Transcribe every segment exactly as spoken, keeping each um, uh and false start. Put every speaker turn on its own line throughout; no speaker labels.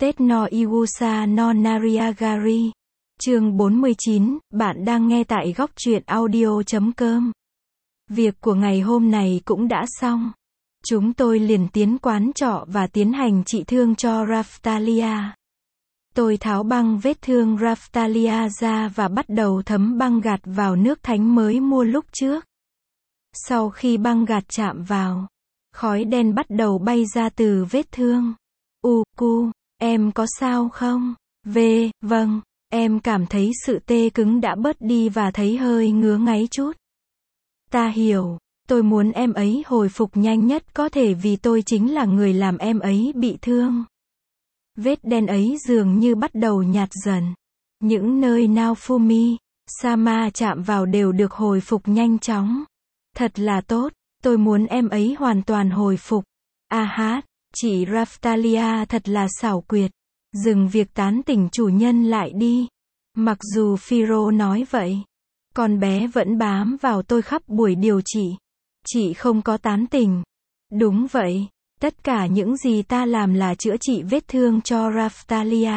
Tết no Iwusa no Nariagari. Chương bốn mươi chín, bạn đang nghe tại góc truyện audio chấm com. Việc của ngày hôm này cũng đã xong. Chúng tôi liền tiến quán trọ và tiến hành trị thương cho Raphtalia. Tôi tháo băng vết thương Raphtalia ra và bắt đầu thấm băng gạt vào nước thánh mới mua lúc trước. Sau khi băng gạt chạm vào, khói đen bắt đầu bay ra từ vết thương. U, cu, em có sao không? V, vâng, em cảm thấy sự tê cứng đã bớt đi và thấy hơi ngứa ngáy chút. Ta hiểu, tôi muốn em ấy hồi phục nhanh nhất có thể vì tôi chính là người làm em ấy bị thương. Vết đen ấy dường như bắt đầu nhạt dần. Những nơi Naofumi, Sama chạm vào đều được hồi phục nhanh chóng. Thật là tốt, tôi muốn em ấy hoàn toàn hồi phục. A hát, chị Raphtalia thật là xảo quyệt. Dừng việc tán tỉnh chủ nhân lại đi. Mặc dù Phiro nói vậy, con bé vẫn bám vào tôi khắp buổi điều trị. Chị không có tán tỉnh. Đúng vậy, tất cả những gì ta làm là chữa trị vết thương cho Raphtalia.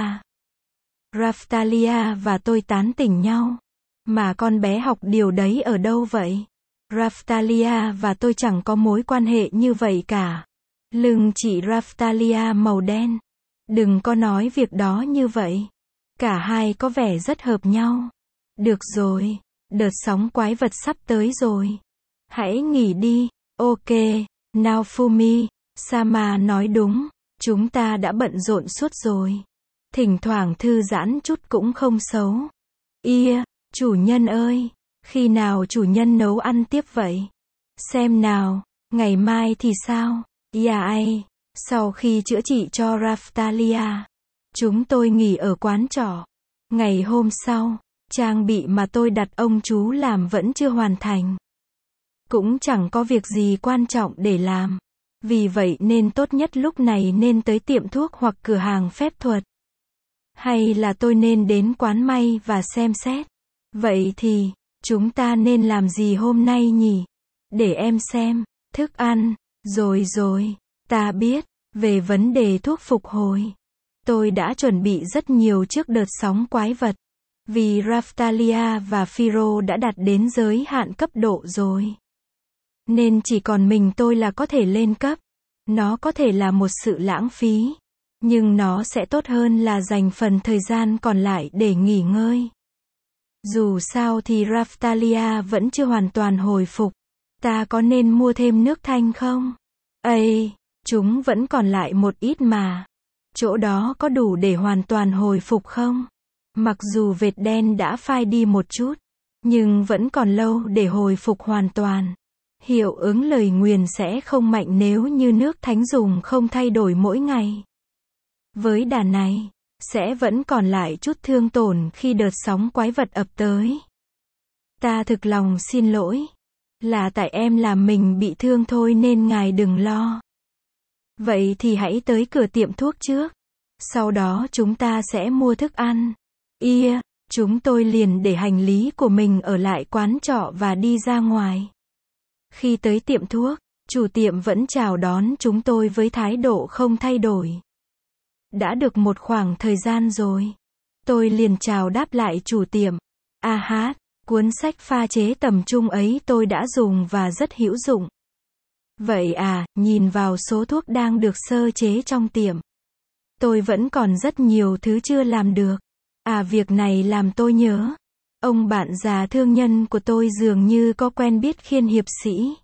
Raphtalia và tôi tán tỉnh nhau. Mà con bé học điều đấy ở đâu vậy? Raphtalia và tôi chẳng có mối quan hệ như vậy cả. Lưng chị Raphtalia màu đen. Đừng có nói việc đó như vậy. Cả hai có vẻ rất hợp nhau. Được rồi, đợt sóng quái vật sắp tới rồi. Hãy nghỉ đi. Ok, Naofumi, Sama nói đúng. Chúng ta đã bận rộn suốt rồi. Thỉnh thoảng thư giãn chút cũng không xấu. Ia, chủ nhân ơi, khi nào chủ nhân nấu ăn tiếp vậy? Xem nào, ngày mai thì sao? Dạ ai, sau khi chữa trị cho Raphtalia, chúng tôi nghỉ ở quán trọ. Ngày hôm sau, trang bị mà tôi đặt ông chú làm vẫn chưa hoàn thành. Cũng chẳng có việc gì quan trọng để làm. Vì vậy nên tốt nhất lúc này nên tới tiệm thuốc hoặc cửa hàng phép thuật. Hay là tôi nên đến quán may và xem xét. Vậy thì, chúng ta nên làm gì hôm nay nhỉ? Để em xem, thức ăn, rồi rồi, ta biết, về vấn đề thuốc phục hồi. Tôi đã chuẩn bị rất nhiều trước đợt sóng quái vật. Vì Raphtalia và Phiro đã đạt đến giới hạn cấp độ rồi. Nên chỉ còn mình tôi là có thể lên cấp. Nó có thể là một sự lãng phí. Nhưng nó sẽ tốt hơn là dành phần thời gian còn lại để nghỉ ngơi. Dù sao thì Raphtalia vẫn chưa hoàn toàn hồi phục. Ta có nên mua thêm nước thanh không? Ây, chúng vẫn còn lại một ít mà. Chỗ đó có đủ để hoàn toàn hồi phục không? Mặc dù vệt đen đã phai đi một chút, nhưng vẫn còn lâu để hồi phục hoàn toàn. Hiệu ứng lời nguyền sẽ không mạnh nếu như nước thánh dùng không thay đổi mỗi ngày. Với đà này, sẽ vẫn còn lại chút thương tổn khi đợt sóng quái vật ập tới. Ta thực lòng xin lỗi. Là tại em làm mình bị thương thôi nên ngài đừng lo. Vậy thì hãy tới cửa tiệm thuốc trước. Sau đó chúng ta sẽ mua thức ăn. Ia, chúng tôi liền để hành lý của mình ở lại quán trọ và đi ra ngoài. Khi tới tiệm thuốc, chủ tiệm vẫn chào đón chúng tôi với thái độ không thay đổi. Đã được một khoảng thời gian rồi. Tôi liền chào đáp lại chủ tiệm. A hát, cuốn sách pha chế tầm trung ấy tôi đã dùng và rất hữu dụng. Vậy à, nhìn vào số thuốc đang được sơ chế trong tiệm. Tôi vẫn còn rất nhiều thứ chưa làm được. À, việc này làm tôi nhớ. Ông bạn già thương nhân của tôi dường như có quen biết Khiên hiệp sĩ.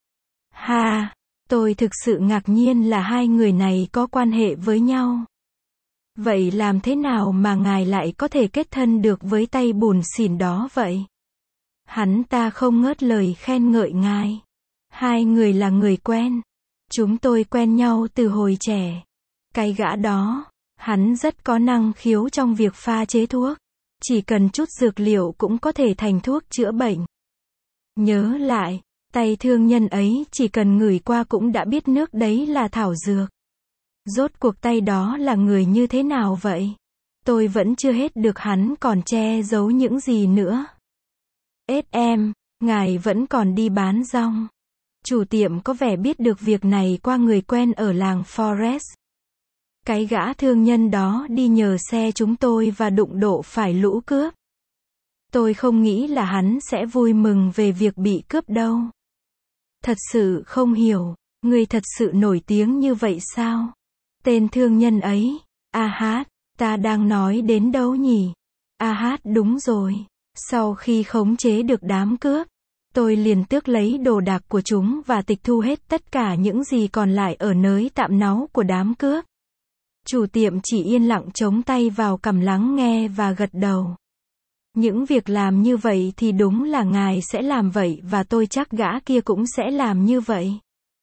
Ha, tôi thực sự ngạc nhiên là hai người này có quan hệ với nhau. Vậy làm thế nào mà ngài lại có thể kết thân được với tay bùn xỉn đó vậy? Hắn ta không ngớt lời khen ngợi ngài. Hai người là người quen. Chúng tôi quen nhau từ hồi trẻ. Cái gã đó, hắn rất có năng khiếu trong việc pha chế thuốc. Chỉ cần chút dược liệu cũng có thể thành thuốc chữa bệnh. Nhớ lại, tay thương nhân ấy chỉ cần ngửi qua cũng đã biết nước đấy là thảo dược. Rốt cuộc tay đó là người như thế nào vậy? Tôi vẫn chưa hết được hắn còn che giấu những gì nữa. ét em, ngài vẫn còn đi bán rong. Chủ tiệm có vẻ biết được việc này qua người quen ở làng Forest. Cái gã thương nhân đó đi nhờ xe chúng tôi và đụng độ phải lũ cướp. Tôi không nghĩ là hắn sẽ vui mừng về việc bị cướp đâu. Thật sự không hiểu, người thật sự nổi tiếng như vậy sao? Tên thương nhân ấy, Ahad, ta đang nói đến đâu nhỉ? Ahad đúng rồi. Sau khi khống chế được đám cướp, tôi liền tước lấy đồ đạc của chúng và tịch thu hết tất cả những gì còn lại ở nơi tạm náu của đám cướp. Chủ tiệm chỉ yên lặng chống tay vào cằm lắng nghe và gật đầu. Những việc làm như vậy thì đúng là ngài sẽ làm vậy và tôi chắc gã kia cũng sẽ làm như vậy.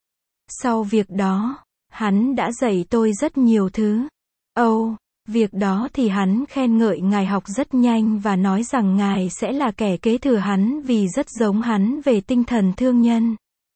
Sau việc đó, hắn đã dạy tôi rất nhiều thứ. Ồ, oh, việc đó thì hắn khen ngợi ngài học rất nhanh và nói rằng ngài sẽ là kẻ kế thừa hắn vì rất giống hắn về tinh thần thương nhân.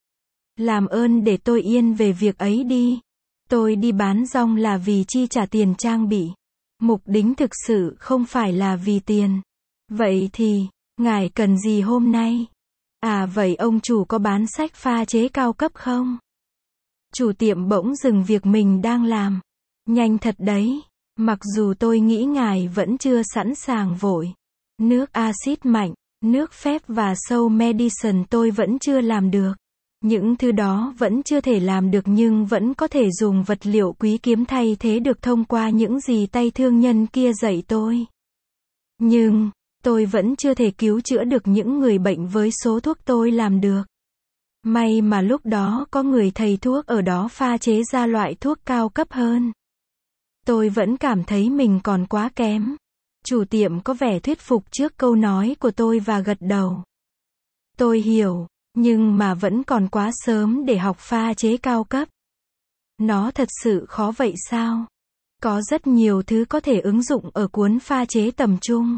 Làm ơn để tôi yên về việc ấy đi. Tôi đi bán rong là vì chi trả tiền trang bị. Mục đích thực sự không phải là vì tiền. Vậy thì, ngài cần gì hôm nay? À vậy ông chủ có bán sách pha chế cao cấp không? Chủ tiệm bỗng dừng việc mình đang làm. Nhanh thật đấy. Mặc dù tôi nghĩ ngài vẫn chưa sẵn sàng vội. Nước axit mạnh, nước phép và sâu medicine tôi vẫn chưa làm được. Những thứ đó vẫn chưa thể làm được nhưng vẫn có thể dùng vật liệu quý kiếm thay thế được thông qua những gì tay thương nhân kia dạy tôi. Nhưng, tôi vẫn chưa thể cứu chữa được những người bệnh với số thuốc tôi làm được. May mà lúc đó có người thầy thuốc ở đó pha chế ra loại thuốc cao cấp hơn. Tôi vẫn cảm thấy mình còn quá kém. Chủ tiệm có vẻ thuyết phục trước câu nói của tôi và gật đầu. Tôi hiểu, nhưng mà vẫn còn quá sớm để học pha chế cao cấp. Nó thật sự khó vậy sao? Có rất nhiều thứ có thể ứng dụng ở cuốn pha chế tầm trung.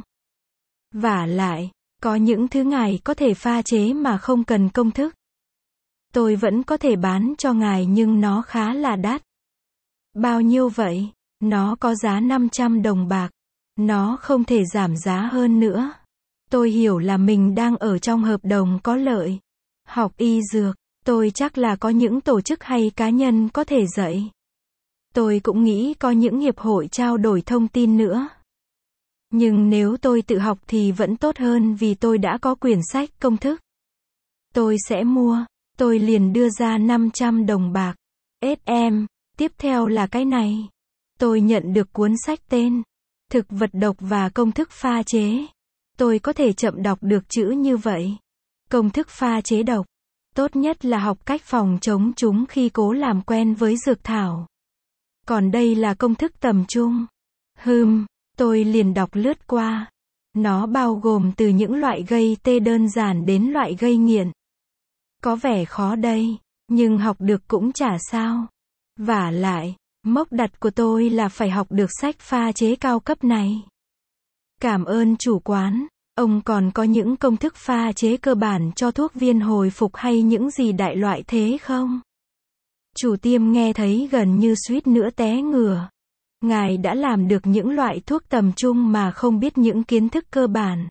Vả lại, có những thứ ngài có thể pha chế mà không cần công thức. Tôi vẫn có thể bán cho ngài nhưng nó khá là đắt. Bao nhiêu vậy? Nó có giá năm trăm đồng bạc. Nó không thể giảm giá hơn nữa. Tôi hiểu là mình đang ở trong hợp đồng có lợi. Học y dược, tôi chắc là có những tổ chức hay cá nhân có thể dạy. Tôi cũng nghĩ có những hiệp hội trao đổi thông tin nữa. Nhưng nếu tôi tự học thì vẫn tốt hơn vì tôi đã có quyển sách công thức. Tôi sẽ mua. Tôi liền đưa ra năm trăm đồng bạc. ét em, tiếp theo là cái này. Tôi nhận được cuốn sách tên Thực vật độc và công thức pha chế. Tôi có thể chậm đọc được chữ như vậy. Công thức pha chế độc. Tốt nhất là học cách phòng chống chúng khi cố làm quen với dược thảo. Còn đây là công thức tầm trung. Hừm, tôi liền đọc lướt qua. Nó bao gồm từ những loại gây tê đơn giản đến loại gây nghiện. Có vẻ khó đây, nhưng học được cũng chả sao. Vả lại, mốc đặt của tôi là phải học được sách pha chế cao cấp này. Cảm ơn chủ quán, ông còn có những công thức pha chế cơ bản cho thuốc viên hồi phục hay những gì đại loại thế không? Chủ tiệm nghe thấy gần như suýt nữa té ngửa. Ngài đã làm được những loại thuốc tầm trung mà không biết những kiến thức cơ bản.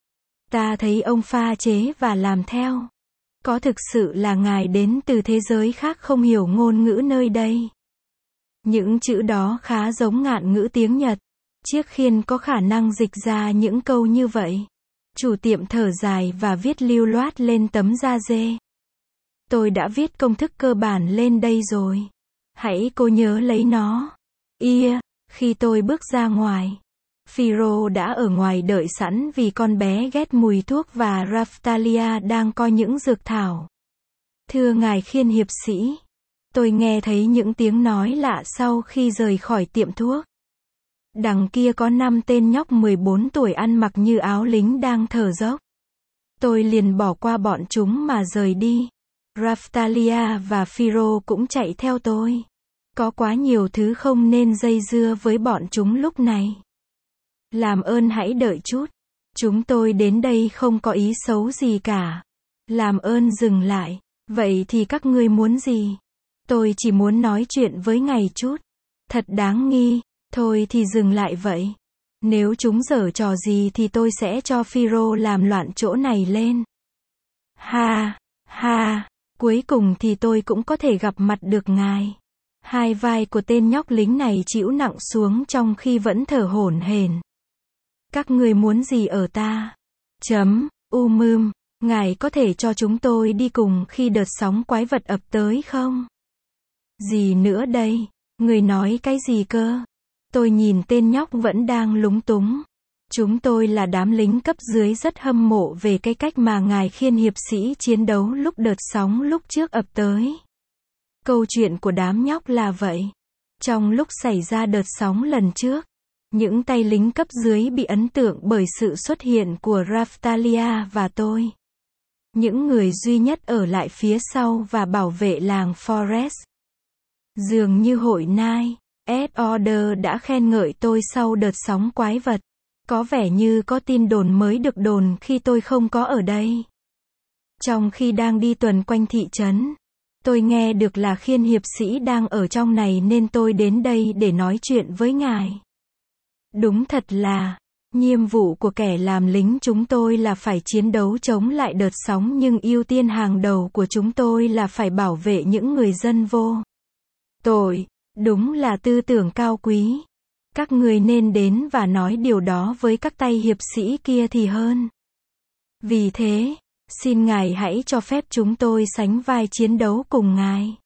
Ta thấy ông pha chế và làm theo. Có thực sự là ngài đến từ thế giới khác không hiểu ngôn ngữ nơi đây? Những chữ đó khá giống ngạn ngữ tiếng Nhật. Chiếc khiên có khả năng dịch ra những câu như vậy. Chủ tiệm thở dài và viết lưu loát lên tấm da dê. Tôi đã viết công thức cơ bản lên đây rồi. Hãy cố nhớ lấy nó. Ia, khi tôi bước ra ngoài, Phiro đã ở ngoài đợi sẵn vì con bé ghét mùi thuốc và Raftalia đang coi những dược thảo. Thưa ngài khiên hiệp sĩ, tôi nghe thấy những tiếng nói lạ sau khi rời khỏi tiệm thuốc. Đằng kia có năm tên nhóc mười bốn tuổi ăn mặc như áo lính đang thở dốc. Tôi liền bỏ qua bọn chúng mà rời đi. Raftalia và Phiro cũng chạy theo tôi. Có quá nhiều thứ không nên dây dưa với bọn chúng lúc này. Làm ơn hãy đợi chút. Chúng tôi đến đây không có ý xấu gì cả. Làm ơn dừng lại. Vậy thì các ngươi muốn gì? Tôi chỉ muốn nói chuyện với ngài chút. Thật đáng nghi. Thôi thì dừng lại vậy. Nếu chúng giở trò gì thì tôi sẽ cho Phiro làm loạn chỗ này lên. Ha, ha, cuối cùng thì tôi cũng có thể gặp mặt được ngài. Hai vai của tên nhóc lính này chịu nặng xuống trong khi vẫn thở hổn hển. Các ngươi muốn gì ở ta? Chấm, u mưm, ngài có thể cho chúng tôi đi cùng khi đợt sóng quái vật ập tới không? Gì nữa đây? Người nói cái gì cơ? Tôi nhìn tên nhóc vẫn đang lúng túng. Chúng tôi là đám lính cấp dưới rất hâm mộ về cái cách mà ngài khiên hiệp sĩ chiến đấu lúc đợt sóng lúc trước ập tới. Câu chuyện của đám nhóc là vậy. Trong lúc xảy ra đợt sóng lần trước, những tay lính cấp dưới bị ấn tượng bởi sự xuất hiện của Raphtalia và tôi. Những người duy nhất ở lại phía sau và bảo vệ làng Forest. Dường như hội Night Order đã khen ngợi tôi sau đợt sóng quái vật. Có vẻ như có tin đồn mới được đồn khi tôi không có ở đây. Trong khi đang đi tuần quanh thị trấn, tôi nghe được là khiên hiệp sĩ đang ở trong này nên tôi đến đây để nói chuyện với ngài. Đúng thật là, nhiệm vụ của kẻ làm lính chúng tôi là phải chiến đấu chống lại đợt sóng nhưng ưu tiên hàng đầu của chúng tôi là phải bảo vệ những người dân vô tội. Đúng là tư tưởng cao quý. Các người nên đến và nói điều đó với các tay hiệp sĩ kia thì hơn. Vì thế, xin ngài hãy cho phép chúng tôi sánh vai chiến đấu cùng ngài.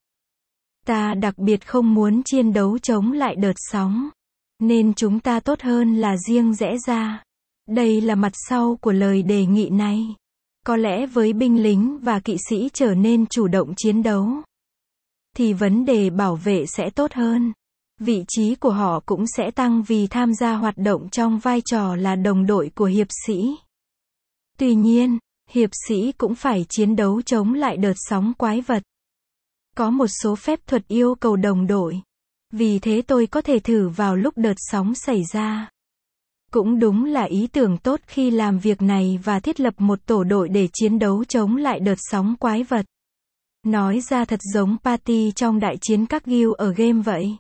Ta đặc biệt không muốn chiến đấu chống lại đợt sóng. Nên chúng ta tốt hơn là riêng rẽ ra. Đây là mặt sau của lời đề nghị này. Có lẽ với binh lính và kỵ sĩ trở nên chủ động chiến đấu, thì vấn đề bảo vệ sẽ tốt hơn. Vị trí của họ cũng sẽ tăng vì tham gia hoạt động trong vai trò là đồng đội của hiệp sĩ. Tuy nhiên, hiệp sĩ cũng phải chiến đấu chống lại đợt sóng quái vật. Có một số phép thuật yêu cầu đồng đội. Vì thế tôi có thể thử vào lúc đợt sóng xảy ra. Cũng đúng là ý tưởng tốt khi làm việc này và thiết lập một tổ đội để chiến đấu chống lại đợt sóng quái vật. Nói ra thật giống party trong đại chiến các guild ở game vậy.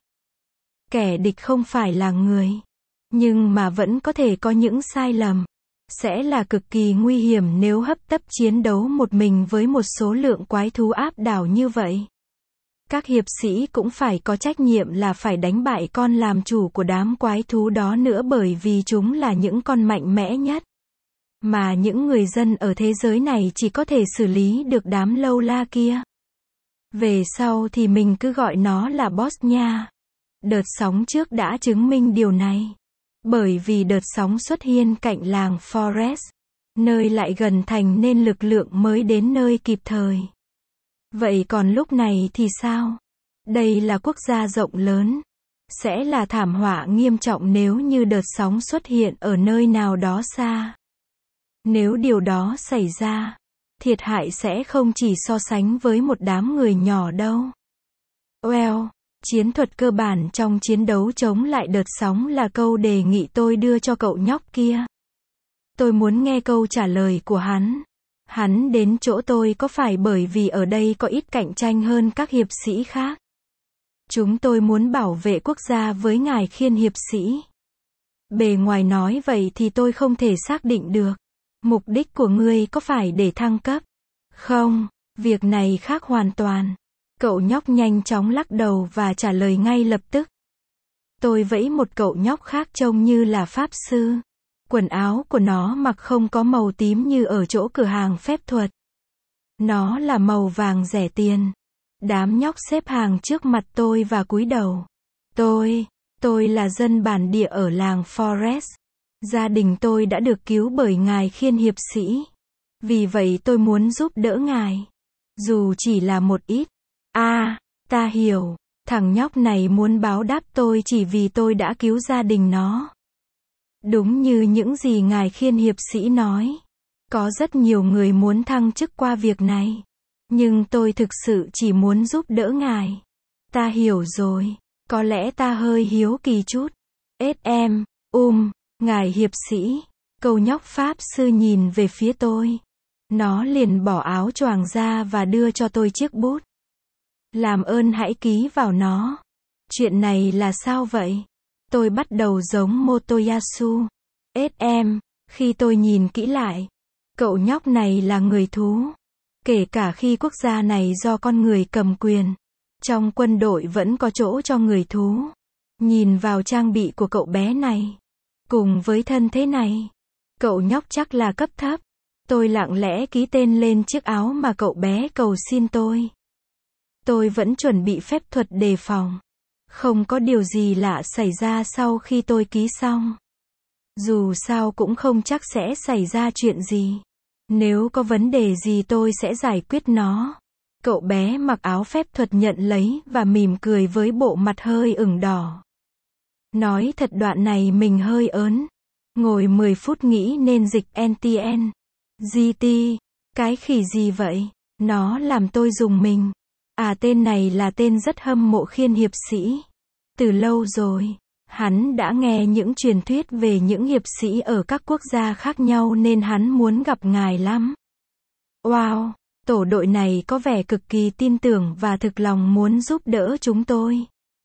Kẻ địch không phải là người, nhưng mà vẫn có thể có những sai lầm. Sẽ là cực kỳ nguy hiểm nếu hấp tấp chiến đấu một mình với một số lượng quái thú áp đảo như vậy. Các hiệp sĩ cũng phải có trách nhiệm là phải đánh bại con làm chủ của đám quái thú đó nữa bởi vì chúng là những con mạnh mẽ nhất. Mà những người dân ở thế giới này chỉ có thể xử lý được đám lâu la kia. Về sau thì mình cứ gọi nó là boss nha. Đợt sóng trước đã chứng minh điều này. Bởi vì đợt sóng xuất hiện cạnh làng Forest, nơi lại gần thành nên lực lượng mới đến nơi kịp thời. Vậy còn lúc này thì sao? Đây là quốc gia rộng lớn. Sẽ là thảm họa nghiêm trọng nếu như đợt sóng xuất hiện ở nơi nào đó xa. Nếu điều đó xảy ra, thiệt hại sẽ không chỉ so sánh với một đám người nhỏ đâu. Well, chiến thuật cơ bản trong chiến đấu chống lại đợt sóng là câu đề nghị tôi đưa cho cậu nhóc kia. Tôi muốn nghe câu trả lời của hắn. Hắn đến chỗ tôi có phải bởi vì ở đây có ít cạnh tranh hơn các hiệp sĩ khác? Chúng tôi muốn bảo vệ quốc gia với ngài khiên hiệp sĩ. Bề ngoài nói vậy thì tôi không thể xác định được. Mục đích của ngươi có phải để thăng cấp? Không, việc này khác hoàn toàn. Cậu nhóc nhanh chóng lắc đầu và trả lời ngay lập tức. Tôi vẫy một cậu nhóc khác trông như là pháp sư. Quần áo của nó mặc không có màu tím như ở chỗ cửa hàng phép thuật. Nó là màu vàng rẻ tiền. Đám nhóc xếp hàng trước mặt tôi và cúi đầu. Tôi, tôi là dân bản địa ở làng Forest. Gia đình tôi đã được cứu bởi ngài khiên hiệp sĩ. Vì vậy tôi muốn giúp đỡ ngài. Dù chỉ là một ít. À, ta hiểu. Thằng nhóc này muốn báo đáp tôi chỉ vì tôi đã cứu gia đình nó. Đúng như những gì ngài khiên hiệp sĩ nói. Có rất nhiều người muốn thăng chức qua việc này. Nhưng tôi thực sự chỉ muốn giúp đỡ ngài. Ta hiểu rồi. Có lẽ ta hơi hiếu kỳ chút. ét em, um, ngài hiệp sĩ. Câu nhóc pháp sư nhìn về phía tôi. Nó liền bỏ áo choàng ra và đưa cho tôi chiếc bút. Làm ơn hãy ký vào nó. Chuyện này là sao vậy? Tôi bắt đầu giống Motoyasu. ét em, khi tôi nhìn kỹ lại, cậu nhóc này là người thú. Kể cả khi quốc gia này do con người cầm quyền. Trong quân đội vẫn có chỗ cho người thú. Nhìn vào trang bị của cậu bé này. Cùng với thân thế này. Cậu nhóc chắc là cấp thấp. Tôi lặng lẽ ký tên lên chiếc áo mà cậu bé cầu xin tôi. Tôi vẫn chuẩn bị phép thuật đề phòng. Không có điều gì lạ xảy ra sau khi tôi ký xong. Dù sao cũng không chắc sẽ xảy ra chuyện gì. Nếu có vấn đề gì tôi sẽ giải quyết nó. Cậu bé mặc áo phép thuật nhận lấy và mỉm cười với bộ mặt hơi ửng đỏ. Nói thật đoạn này mình hơi ớn. Ngồi mười phút nghĩ nên dịch en tê en. giê tê. Cái khỉ gì vậy? Nó làm tôi rùng mình. À tên này là tên rất hâm mộ Khiên hiệp sĩ. Từ lâu rồi. Hắn đã nghe những truyền thuyết về những hiệp sĩ ở các quốc gia khác nhau nên hắn muốn gặp ngài lắm. Wow, tổ đội này có vẻ cực kỳ tin tưởng và thực lòng muốn giúp đỡ chúng tôi.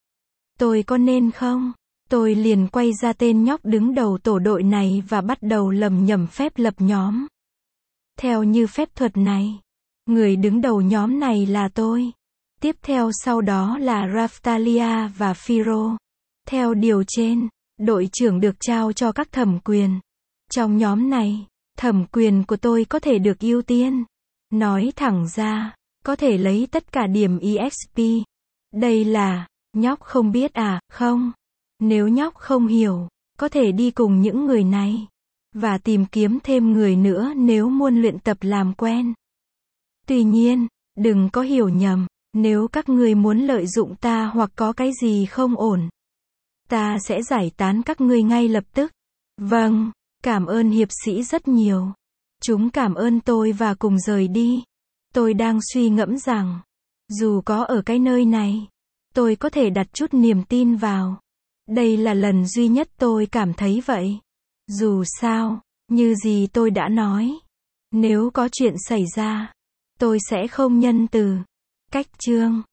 Tôi có nên không? Tôi liền quay ra tên nhóc đứng đầu tổ đội này và bắt đầu lầm nhầm phép lập nhóm. Theo như phép thuật này, người đứng đầu nhóm này là tôi. Tiếp theo sau đó là Raphtalia và Phiro. Theo điều trên, đội trưởng được trao cho các thẩm quyền. Trong nhóm này, thẩm quyền của tôi có thể được ưu tiên. Nói thẳng ra, có thể lấy tất cả điểm e ích pê. Đây là, nhóc không biết à, không? Nếu nhóc không hiểu, có thể đi cùng những người này. Và tìm kiếm thêm người nữa nếu muốn luyện tập làm quen. Tuy nhiên, đừng có hiểu nhầm, nếu các ngươi muốn lợi dụng ta hoặc có cái gì không ổn, ta sẽ giải tán các ngươi ngay lập tức. Vâng, cảm ơn hiệp sĩ rất nhiều. Chúng cảm ơn tôi và cùng rời đi. Tôi đang suy ngẫm rằng, dù có ở cái nơi này, tôi có thể đặt chút niềm tin vào. Đây là lần duy nhất tôi cảm thấy vậy. Dù sao, như gì tôi đã nói, nếu có chuyện xảy ra, tôi sẽ không nhân từ. Cách chương